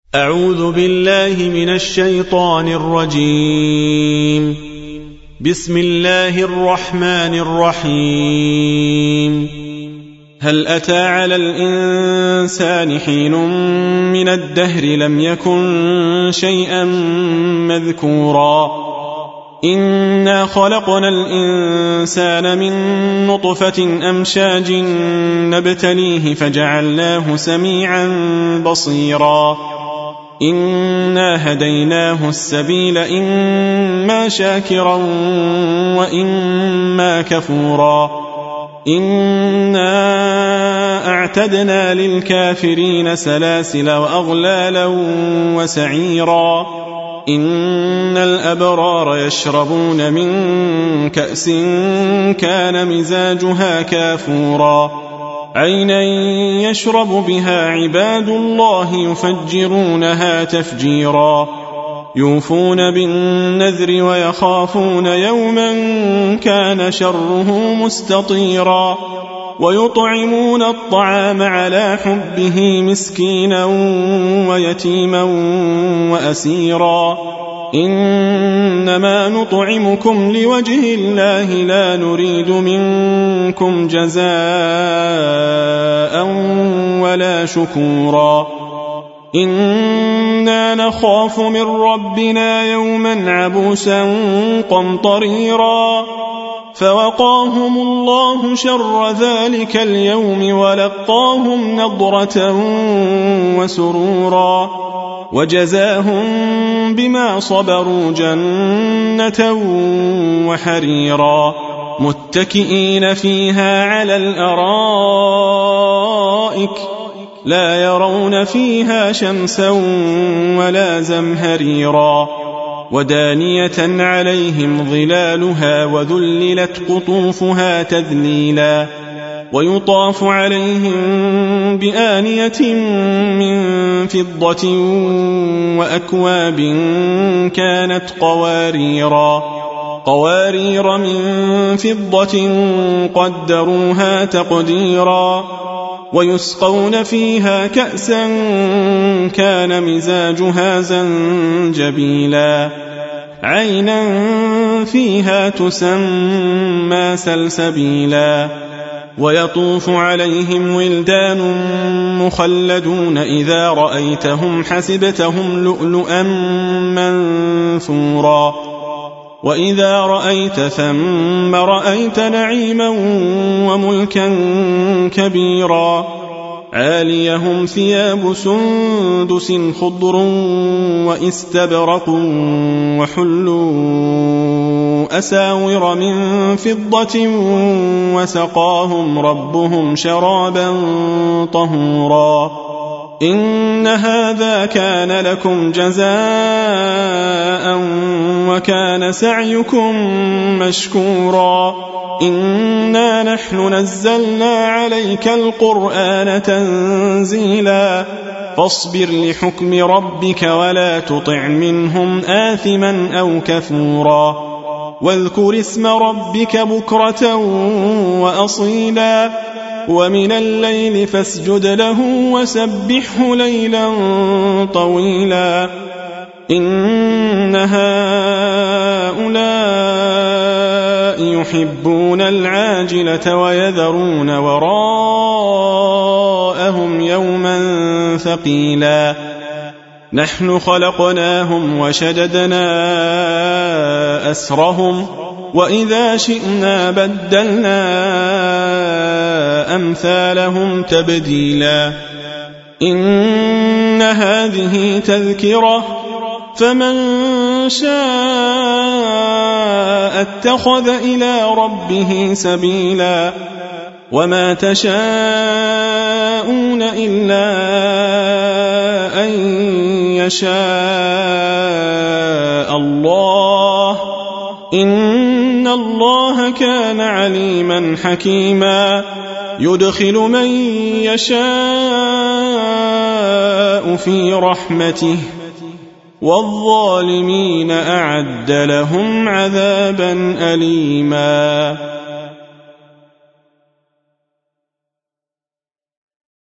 أعوذ بالله من الشيطان الرجيم. بسم الله الرحمن الرحيم. هل أتى على الإنسان حين من الدهر لم يكن شيئا مذكورا إنا خلقنا الإنسان من نطفة أمشاج نبتليه فجعلناه سميعا بصيرا إنا هديناه السبيل إما شاكرا وإما كفورا إنا أعتدنا للكافرين سلاسل وأغلالا وسعيرا إن الأبرار يشربون من كأس كان مزاجها كافورا عينا يشرب بها عباد الله يفجرونها تفجيرا يوفون بالنذر ويخافون يوما كان شره مستطيرا ويطعمون الطعام على حبه مسكينا ويتيما وأسيرا إنما نطعمكم لوجه الله لا نريد منكم جزاء ولا شكورا إنا نخاف من ربنا يوما عبوسا قمطريرا فوقاهم الله شر ذلك اليوم ولقاهم نضرة وسرورا وجزاهم بما صبروا جنة وحريرا متكئين فيها على الأرائك لا يرون فيها شمسا ولا زمهريرا ودانية عليهم ظلالها وذللت قطوفها تذليلا ويطاف عليهم بآنية من فضة وأكواب كانت قوارير من فضة قدروها تقديرا ويسقون فيها كأسا كان مزاجها زنجبيلا عينا فيها تسمى سلسبيلا ويطوف عليهم ولدان مخلدون إذا رأيتهم حسبتهم لؤلؤا منثورا وإذا رأيت ثم رأيت نعيما وملكا كبيرا عاليهم ثياب سندس خضر وإستبرق وحلوا أساور من فضة وسقاهم ربهم شرابا طهورا إن هذا كان لكم جزاء وكان سعيكم مشكورا إنا نحن نزلنا عليك القرآن تنزيلا فاصبر لحكم ربك ولا تطع منهم آثما أو كفورا واذكر اسم ربك بكرة وأصيلا ومن الليل فاسجد له وسبحه ليلا طويلا إن هؤلاء يحبون العاجلة ويذرون وراءهم يوما ثقيلا نحن خلقناهم وشددنا أسرهم وإذا شئنا بدلنا أمثالهم تبديلا إن هذه تذكرة فمن شاء اتخذ إلى ربه سبيلا وما تشاءون إلا أن يشاء الله إن الله كان عليما حكيما يدخل من يشاء في رحمته والظالمين أعد لهم عذابا أليما